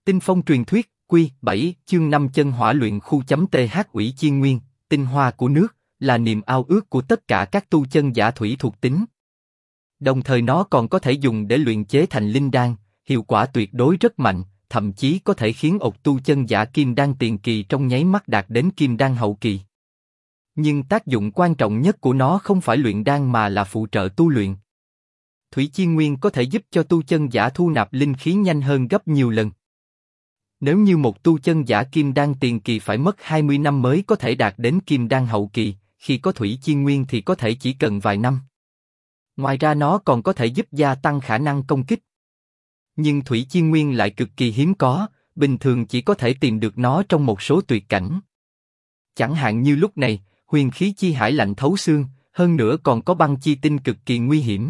Tinh phong truyền thuyết, Quy 7, chương 5 chân hỏa luyện khu.th Ủy Chiên Nguyên, tinh hoa của nước, là niềm ao ước của tất cả các tu chân giả thủy thuộc tính. Đồng thời nó còn có thể dùng để luyện chế thành linh đan, hiệu quả tuyệt đối rất mạnh, thậm chí có thể khiến một tu chân giả kim đan tiền kỳ trong nháy mắt đạt đến kim đan hậu kỳ. Nhưng tác dụng quan trọng nhất của nó không phải luyện đan mà là phụ trợ tu luyện. Thủy Chiên Nguyên có thể giúp cho tu chân giả thu nạp linh khí nhanh hơn gấp nhiều lần. Nếu như một tu chân giả kim đan tiền kỳ phải mất 20 năm mới có thể đạt đến kim đan hậu kỳ, khi có Thủy Chiên Nguyên thì có thể chỉ cần vài năm. Ngoài ra nó còn có thể giúp gia tăng khả năng công kích. Nhưng Thủy Chiên Nguyên lại cực kỳ hiếm có, bình thường chỉ có thể tìm được nó trong một số tuyệt cảnh. Chẳng hạn như lúc này, huyền khí chi hải lạnh thấu xương, hơn nữa còn có băng chi tinh cực kỳ nguy hiểm.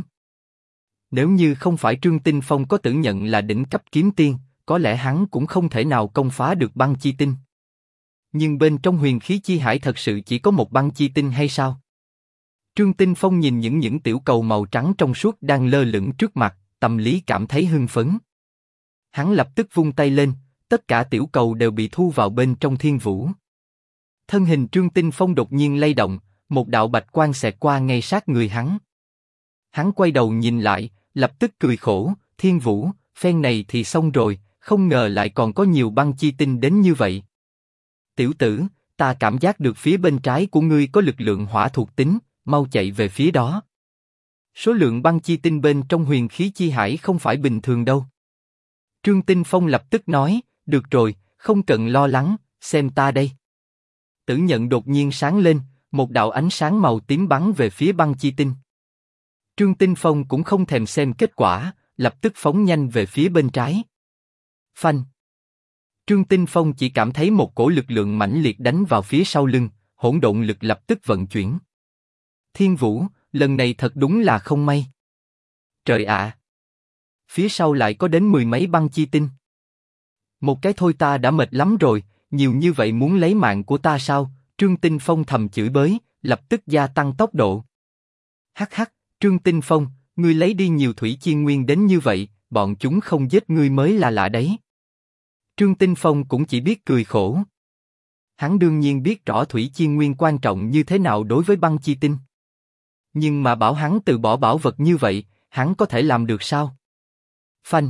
Nếu như không phải Trương Tinh Phong có tự nhận là đỉnh cấp kiếm tiên, có lẽ hắn cũng không thể nào công phá được băng chi tinh. Nhưng bên trong huyền khí chi hải thật sự chỉ có một băng chi tinh hay sao? Trương Tinh Phong nhìn những tiểu cầu màu trắng trong suốt đang lơ lửng trước mặt, tâm lý cảm thấy hưng phấn. Hắn lập tức vung tay lên, tất cả tiểu cầu đều bị thu vào bên trong thiên vũ. Thân hình Trương Tinh Phong đột nhiên lay động, một đạo bạch quang xẹt qua ngay sát người hắn. Hắn quay đầu nhìn lại, lập tức cười khổ, thiên vũ, phen này thì xong rồi, không ngờ lại còn có nhiều băng chi tinh đến như vậy. Tiểu tử, ta cảm giác được phía bên trái của ngươi có lực lượng hỏa thuộc tính, mau chạy về phía đó. Số lượng băng chi tinh bên trong huyền khí chi hải không phải bình thường đâu. Trương Tinh Phong lập tức nói, được rồi, không cần lo lắng, xem ta đây. Tử nhận đột nhiên sáng lên, một đạo ánh sáng màu tím bắn về phía băng chi tinh. Trương Tinh Phong cũng không thèm xem kết quả, lập tức phóng nhanh về phía bên trái. Phanh! Trương Tinh Phong chỉ cảm thấy một cổ lực lượng mãnh liệt đánh vào phía sau lưng, hỗn độn lực lập tức vận chuyển. Thiên Vũ, lần này thật đúng là không may. Trời ạ! Phía sau lại có đến 10 mấy băng chi tinh. Một cái thôi ta đã mệt lắm rồi, nhiều như vậy muốn lấy mạng của ta sao? Trương Tinh Phong thầm chửi bới, lập tức gia tăng tốc độ. Hắc hắc, Trương Tinh Phong, ngươi lấy đi nhiều Thủy Chiên Nguyên đến như vậy, bọn chúng không giết ngươi mới là lạ đấy. Trương Tinh Phong cũng chỉ biết cười khổ. Hắn đương nhiên biết rõ Thủy Chiên Nguyên quan trọng như thế nào đối với băng chi tinh. Nhưng mà bảo hắn từ bỏ bảo vật như vậy, hắn có thể làm được sao? Phanh!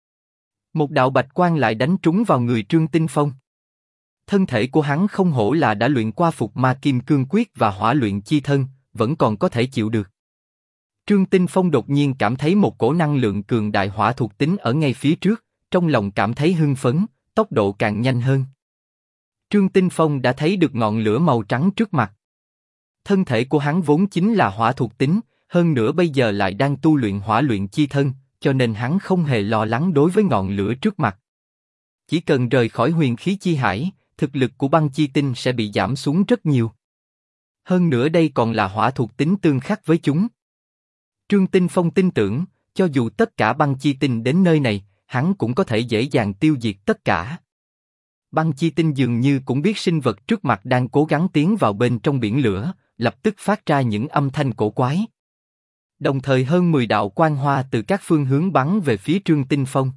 Một đạo bạch quang lại đánh trúng vào người Trương Tinh Phong. Thân thể của hắn không hổ là đã luyện qua Phục Ma Kim Cương Quyết và Hỏa Luyện Chi Thân, vẫn còn có thể chịu được. Trương Tinh Phong đột nhiên cảm thấy một cổ năng lượng cường đại hỏa thuộc tính ở ngay phía trước, trong lòng cảm thấy hưng phấn, tốc độ càng nhanh hơn. Trương Tinh Phong đã thấy được ngọn lửa màu trắng trước mặt. Thân thể của hắn vốn chính là hỏa thuộc tính, hơn nữa bây giờ lại đang tu luyện Hỏa Luyện Chi Thân, cho nên hắn không hề lo lắng đối với ngọn lửa trước mặt. Chỉ cần rời khỏi huyền khí chi hải, thực lực của băng chi tinh sẽ bị giảm xuống rất nhiều. Hơn nữa đây còn là hỏa thuộc tính tương khắc với chúng. Trương Tinh Phong tin tưởng, cho dù tất cả băng chi tinh đến nơi này, hắn cũng có thể dễ dàng tiêu diệt tất cả. Băng chi tinh dường như cũng biết sinh vật trước mặt đang cố gắng tiến vào bên trong biển lửa, lập tức phát ra những âm thanh cổ quái. Đồng thời hơn 10 đạo quang hoa từ các phương hướng bắn về phía Trương Tinh Phong.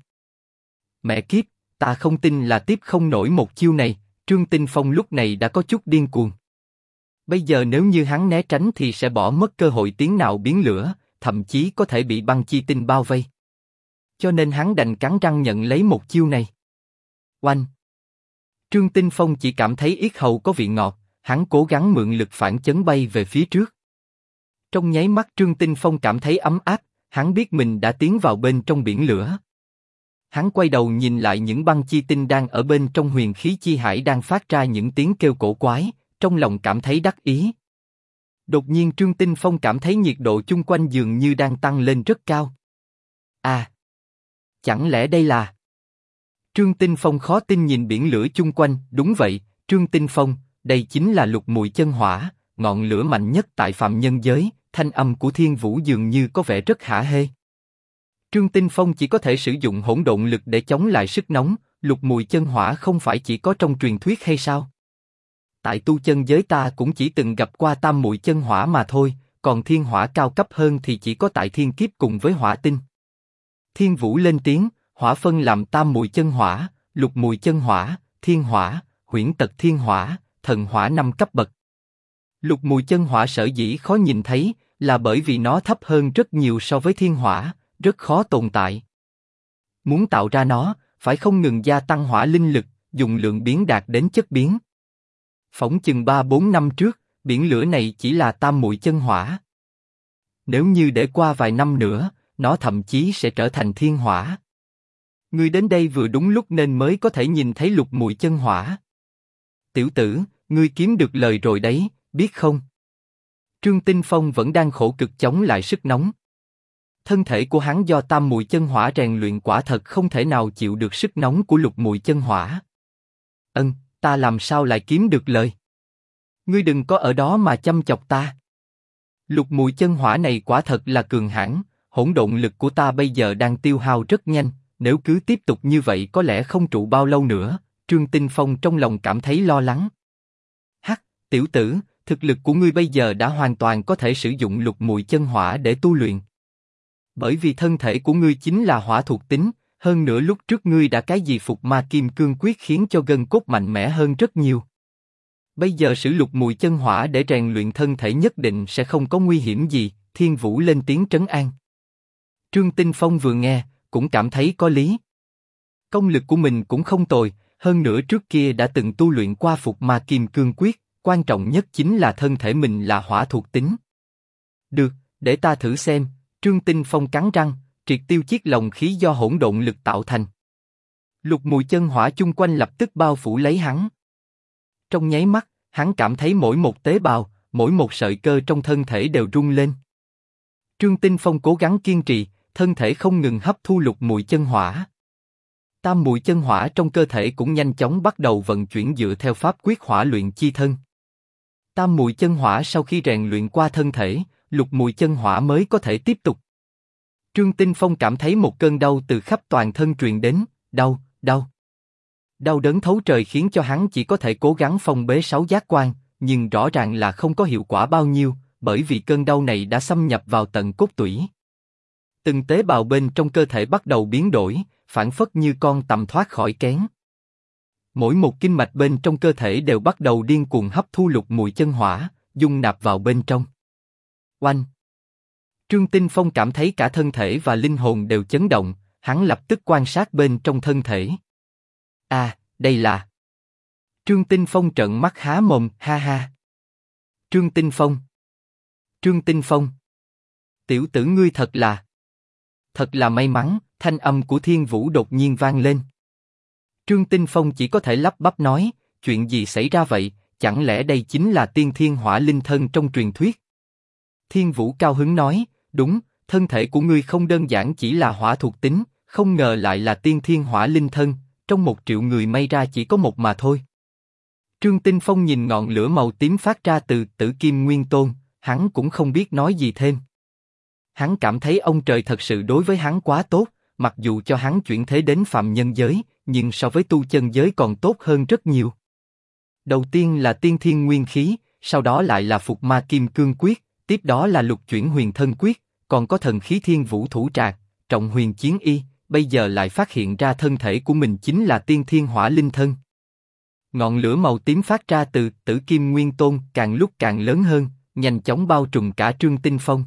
Mẹ kiếp, ta không tin là tiếp không nổi một chiêu này. Trương Tinh Phong lúc này đã có chút điên cuồng. Bây giờ nếu như hắn né tránh thì sẽ bỏ mất cơ hội tiến nào biến lửa, thậm chí có thể bị băng chi tinh bao vây. Cho nên hắn đành cắn răng nhận lấy một chiêu này. Oanh! Trương Tinh Phong chỉ cảm thấy yết hầu có vị ngọt, hắn cố gắng mượn lực phản chấn bay về phía trước. Trong nháy mắt Trương Tinh Phong cảm thấy ấm áp, hắn biết mình đã tiến vào bên trong biển lửa. Hắn quay đầu nhìn lại những băng chi tinh đang ở bên trong huyền khí chi hải đang phát ra những tiếng kêu cổ quái, trong lòng cảm thấy đắc ý. Đột nhiên Trương Tinh Phong cảm thấy nhiệt độ chung quanh dường như đang tăng lên rất cao. À! Chẳng lẽ đây là... Trương Tinh Phong khó tin nhìn biển lửa chung quanh, đúng vậy, Trương Tinh Phong, đây chính là lục mùi chân hỏa, ngọn lửa mạnh nhất tại phàm nhân giới, thanh âm của Thiên Vũ dường như có vẻ rất hả hê. Trương Tinh Phong chỉ có thể sử dụng hỗn độn lực để chống lại sức nóng, lục mùi chân hỏa không phải chỉ có trong truyền thuyết hay sao? Tại tu chân giới ta cũng chỉ từng gặp qua tam mùi chân hỏa mà thôi, còn thiên hỏa cao cấp hơn thì chỉ có tại thiên kiếp cùng với hỏa tinh. Thiên Vũ lên tiếng, hỏa phân làm tam mùi chân hỏa, lục mùi chân hỏa, thiên hỏa, huyễn tật thiên hỏa, thần hỏa 5 cấp bậc. Lục mùi chân hỏa sở dĩ khó nhìn thấy, là bởi vì nó thấp hơn rất nhiều so với thiên hỏa, rất khó tồn tại. Muốn tạo ra nó, phải không ngừng gia tăng hỏa linh lực, dùng lượng biến đạt đến chất biến. Phỏng chừng 3-4 năm trước, biển lửa này chỉ là tam muội chân hỏa. Nếu như để qua vài năm nữa, nó thậm chí sẽ trở thành thiên hỏa. Ngươi đến đây vừa đúng lúc nên mới có thể nhìn thấy lục muội chân hỏa. Tiểu tử, ngươi kiếm được lời rồi đấy, biết không? Trương Tinh Phong vẫn đang khổ cực chống lại sức nóng. Thân thể của hắn do tam muội chân hỏa rèn luyện quả thật không thể nào chịu được sức nóng của lục muội chân hỏa. Ta làm sao lại kiếm được lời? Ngươi đừng có ở đó mà chăm chọc ta. Lục muội chân hỏa này quả thật là cường hãn, hỗn độn lực của ta bây giờ đang tiêu hao rất nhanh, nếu cứ tiếp tục như vậy có lẽ không trụ bao lâu nữa. Trương Tinh Phong trong lòng cảm thấy lo lắng. Hắc, tiểu tử, thực lực của ngươi bây giờ đã hoàn toàn có thể sử dụng lục muội chân hỏa để tu luyện. Bởi vì thân thể của ngươi chính là hỏa thuộc tính, hơn nữa lúc trước ngươi đã cái gì phục ma kim cương quyết khiến cho gân cốt mạnh mẽ hơn rất nhiều. Bây giờ sử lục muội chân hỏa để rèn luyện thân thể nhất định sẽ không có nguy hiểm gì. Thiên Vũ lên tiếng trấn an. Trương Tinh Phong vừa nghe, cũng cảm thấy có lý. Công lực của mình cũng không tồi, hơn nữa trước kia đã từng tu luyện qua phục ma kim cương quyết, quan trọng nhất chính là thân thể mình là hỏa thuộc tính. Được, để ta thử xem. Trương Tinh Phong cắn răng, triệt tiêu chiếc lồng khí do hỗn độn lực tạo thành. Lục mùi chân hỏa chung quanh lập tức bao phủ lấy hắn. Trong nháy mắt, hắn cảm thấy mỗi một tế bào, mỗi một sợi cơ trong thân thể đều rung lên. Trương Tinh Phong cố gắng kiên trì, thân thể không ngừng hấp thu lục mùi chân hỏa. Tam mùi chân hỏa trong cơ thể cũng nhanh chóng bắt đầu vận chuyển dựa theo pháp quyết hỏa luyện chi thân. Tam mùi chân hỏa sau khi rèn luyện qua thân thể, lục mùi chân hỏa mới có thể tiếp tục. Trương Tinh Phong cảm thấy một cơn đau từ khắp toàn thân truyền đến, đau. Đau đớn thấu trời khiến cho hắn chỉ có thể cố gắng phong bế 6 giác quan, nhưng rõ ràng là không có hiệu quả bao nhiêu, bởi vì cơn đau này đã xâm nhập vào tận cốt tủy. Từng tế bào bên trong cơ thể bắt đầu biến đổi, phảng phất như con tằm thoát khỏi kén. Mỗi một kinh mạch bên trong cơ thể đều bắt đầu điên cuồng hấp thu lục mùi chân hỏa, dung nạp vào bên trong. Oanh! Trương Tinh Phong cảm thấy cả thân thể và linh hồn đều chấn động, hắn lập tức quan sát bên trong thân thể. Đây là... Trương Tinh Phong trợn mắt há mồm, ha ha. Trương Tinh Phong. Tiểu tử ngươi thật là may mắn, thanh âm của Thiên Vũ đột nhiên vang lên. Trương Tinh Phong chỉ có thể lắp bắp nói, chuyện gì xảy ra vậy, chẳng lẽ đây chính là tiên thiên hỏa linh thân trong truyền thuyết? Thiên Vũ cao hứng nói, đúng, thân thể của ngươi không đơn giản chỉ là hỏa thuộc tính, không ngờ lại là tiên thiên hỏa linh thân, trong 1 triệu người may ra chỉ có một mà thôi. Trương Tinh Phong nhìn ngọn lửa màu tím phát ra từ Tử Kim Nguyên Tôn, hắn cũng không biết nói gì thêm. Hắn cảm thấy ông trời thật sự đối với hắn quá tốt, mặc dù cho hắn chuyển thế đến phàm nhân giới, nhưng so với tu chân giới còn tốt hơn rất nhiều. Đầu tiên là tiên thiên nguyên khí, sau đó lại là phục ma kim cương quyết, tiếp đó là lục chuyển huyền thân quyết, còn có thần khí thiên vũ thủ trạc, trọng huyền chiến y, bây giờ lại phát hiện ra thân thể của mình chính là tiên thiên hỏa linh thân. Ngọn lửa màu tím phát ra từ Tử Kim Nguyên Tôn càng lúc càng lớn hơn, nhanh chóng bao trùm cả Trương Tinh Phong.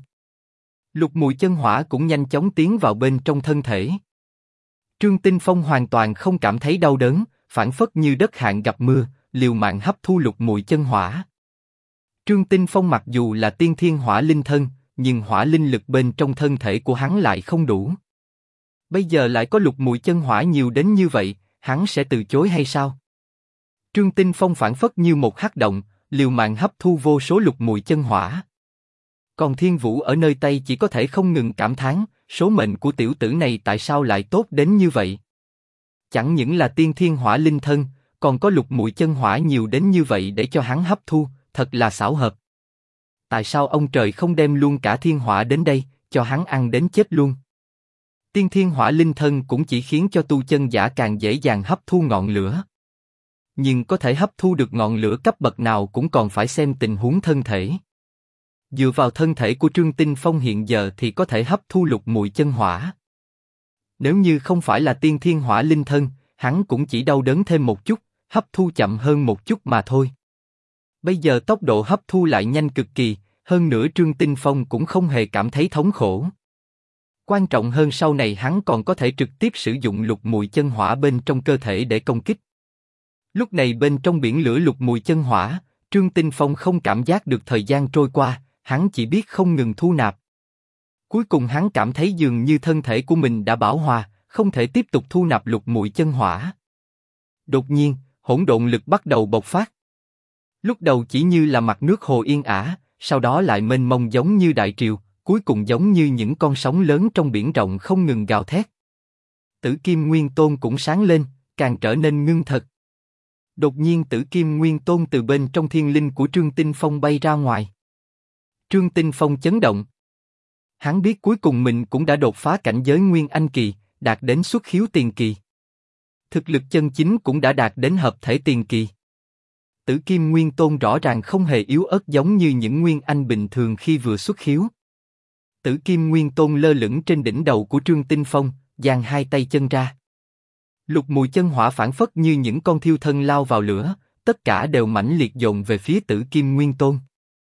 Lục mùi chân hỏa cũng nhanh chóng tiến vào bên trong thân thể. Trương Tinh Phong hoàn toàn không cảm thấy đau đớn, phảng phất như đất hạn gặp mưa, liều mạng hấp thu lục mùi chân hỏa. Trương Tinh Phong mặc dù là tiên thiên hỏa linh thân, nhưng hỏa linh lực bên trong thân thể của hắn lại không đủ. Bây giờ lại có lục mùi chân hỏa nhiều đến như vậy, hắn sẽ từ chối hay sao? Trương Tinh Phong phảng phất như một hắc động, liều mạng hấp thu vô số lục mùi chân hỏa. Còn Thiên Vũ ở nơi Tây chỉ có thể không ngừng cảm thán, số mệnh của tiểu tử này tại sao lại tốt đến như vậy? Chẳng những là tiên thiên hỏa linh thân, còn có lục mùi chân hỏa nhiều đến như vậy để cho hắn hấp thu, thật là xảo hợp. Tại sao ông trời không đem luôn cả thiên hỏa đến đây, cho hắn ăn đến chết luôn? Tiên thiên hỏa linh thân cũng chỉ khiến cho tu chân giả càng dễ dàng hấp thu ngọn lửa. Nhưng có thể hấp thu được ngọn lửa cấp bậc nào cũng còn phải xem tình huống thân thể. Dựa vào thân thể của Trương Tinh Phong hiện giờ thì có thể hấp thu lục mùi chân hỏa. Nếu như không phải là tiên thiên hỏa linh thân, hắn cũng chỉ đau đớn thêm một chút, hấp thu chậm hơn một chút mà thôi. Bây giờ tốc độ hấp thu lại nhanh cực kỳ, hơn nữa Trương Tinh Phong cũng không hề cảm thấy thống khổ. Quan trọng hơn sau này hắn còn có thể trực tiếp sử dụng lục mùi chân hỏa bên trong cơ thể để công kích. Lúc này bên trong biển lửa lục mùi chân hỏa, Trương Tinh Phong không cảm giác được thời gian trôi qua, hắn chỉ biết không ngừng thu nạp. Cuối cùng hắn cảm thấy dường như thân thể của mình đã bão hòa, không thể tiếp tục thu nạp lục mùi chân hỏa. Đột nhiên, hỗn độn lực bắt đầu bộc phát. Lúc đầu chỉ như là mặt nước hồ yên ả, sau đó lại mênh mông giống như đại triều, cuối cùng giống như những con sóng lớn trong biển rộng không ngừng gào thét. Tử Kim Nguyên Tôn cũng sáng lên, càng trở nên ngưng thật. Đột nhiên Tử Kim Nguyên Tôn từ bên trong thiên linh của Trương Tinh Phong bay ra ngoài. Trương Tinh Phong chấn động. Hắn biết cuối cùng mình cũng đã đột phá cảnh giới Nguyên Anh kỳ, đạt đến xuất khiếu tiền kỳ. Thực lực chân chính cũng đã đạt đến hợp thể tiền kỳ. Tử Kim Nguyên Tôn rõ ràng không hề yếu ớt giống như những Nguyên Anh bình thường khi vừa xuất khiếu. Tử Kim Nguyên Tôn lơ lửng trên đỉnh đầu của Trương Tinh Phong, dang hai tay chân ra. Lục mùi chân hỏa phản phất như những con thiêu thân lao vào lửa, tất cả đều mãnh liệt dồn về phía Tử Kim Nguyên Tôn.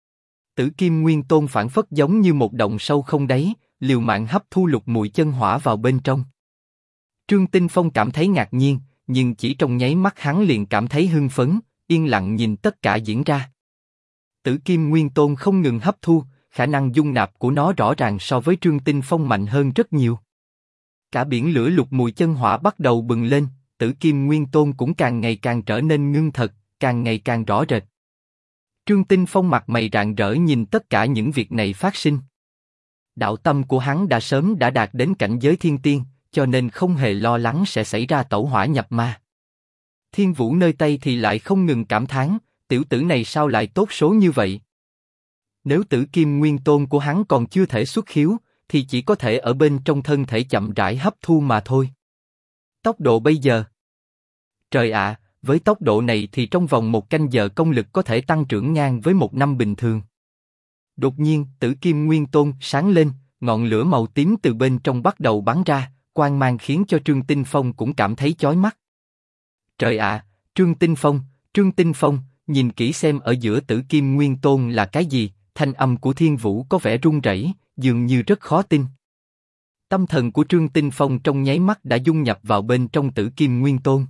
Tử Kim Nguyên Tôn phản phất giống như một động sâu không đáy, liều mạng hấp thu lục mùi chân hỏa vào bên trong. Trương Tinh Phong cảm thấy ngạc nhiên, nhưng chỉ trong nháy mắt hắn liền cảm thấy hưng phấn, yên lặng nhìn tất cả diễn ra. Tử Kim Nguyên Tôn không ngừng hấp thu, khả năng dung nạp của nó rõ ràng so với Trương Tinh Phong mạnh hơn rất nhiều. Cả biển lửa lục mùi chân hỏa bắt đầu bừng lên, Tử Kim Nguyên Tôn cũng càng ngày càng trở nên ngưng thật, càng ngày càng rõ rệt. Trương Tinh Phong mặt mày rạng rỡ nhìn tất cả những việc này phát sinh. Đạo tâm của hắn đã sớm đạt đến cảnh giới thiên tiên, cho nên không hề lo lắng sẽ xảy ra tẩu hỏa nhập ma. Thiên Vũ nơi Tây thì lại không ngừng cảm thán, tiểu tử này sao lại tốt số như vậy? Nếu Tử Kim Nguyên Tôn của hắn còn chưa thể xuất khiếu, thì chỉ có thể ở bên trong thân thể chậm rãi hấp thu mà thôi. Tốc độ bây giờ. Trời ạ, với tốc độ này thì trong vòng 1 canh giờ công lực có thể tăng trưởng ngang với 1 năm bình thường. Đột nhiên, Tử Kim Nguyên Tôn sáng lên, ngọn lửa màu tím từ bên trong bắt đầu bắn ra, quang mang khiến cho Trương Tinh Phong cũng cảm thấy chói mắt. Trời ạ, Trương Tinh Phong, nhìn kỹ xem ở giữa Tử Kim Nguyên Tôn là cái gì? Thanh âm của Thiên Vũ có vẻ run rẩy, dường như rất khó tin. Tâm thần của Trương Tinh Phong trong nháy mắt đã dung nhập vào bên trong Tử Kim Nguyên Tôn.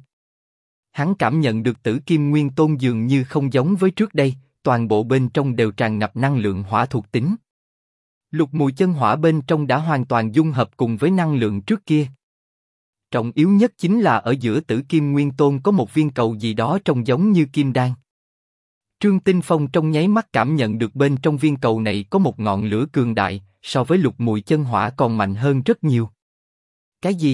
Hắn cảm nhận được Tử Kim Nguyên Tôn dường như không giống với trước đây, toàn bộ bên trong đều tràn ngập năng lượng hỏa thuộc tính. Lục mùi chân hỏa bên trong đã hoàn toàn dung hợp cùng với năng lượng trước kia. Trọng yếu nhất chính là ở giữa Tử Kim Nguyên Tôn có một viên cầu gì đó trông giống như kim đan. Trương Tinh Phong trong nháy mắt cảm nhận được bên trong viên cầu này có một ngọn lửa cường đại, so với lục mùi chân hỏa còn mạnh hơn rất nhiều. Cái gì?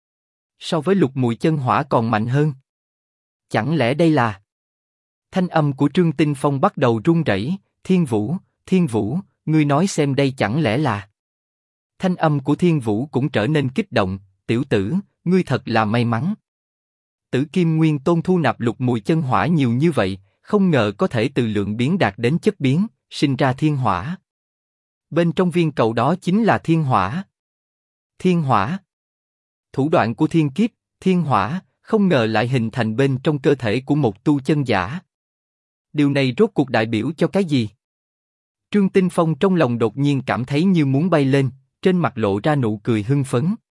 So với lục mùi chân hỏa còn mạnh hơn? Chẳng lẽ đây là... Thanh âm của Trương Tinh Phong bắt đầu run rẩy. Thiên Vũ, ngươi nói xem đây chẳng lẽ là... Thanh âm của Thiên Vũ cũng trở nên kích động, tiểu tử, ngươi thật là may mắn. Tử Kim Nguyên Tôn thu nạp lục mùi chân hỏa nhiều như vậy, không ngờ có thể từ lượng biến đạt đến chất biến, sinh ra thiên hỏa. Bên trong viên cầu đó chính là thiên hỏa. Thiên hỏa. Thủ đoạn của thiên kiếp, thiên hỏa, không ngờ lại hình thành bên trong cơ thể của một tu chân giả. Điều này rốt cuộc đại biểu cho cái gì? Trương Tinh Phong trong lòng đột nhiên cảm thấy như muốn bay lên, trên mặt lộ ra nụ cười hưng phấn.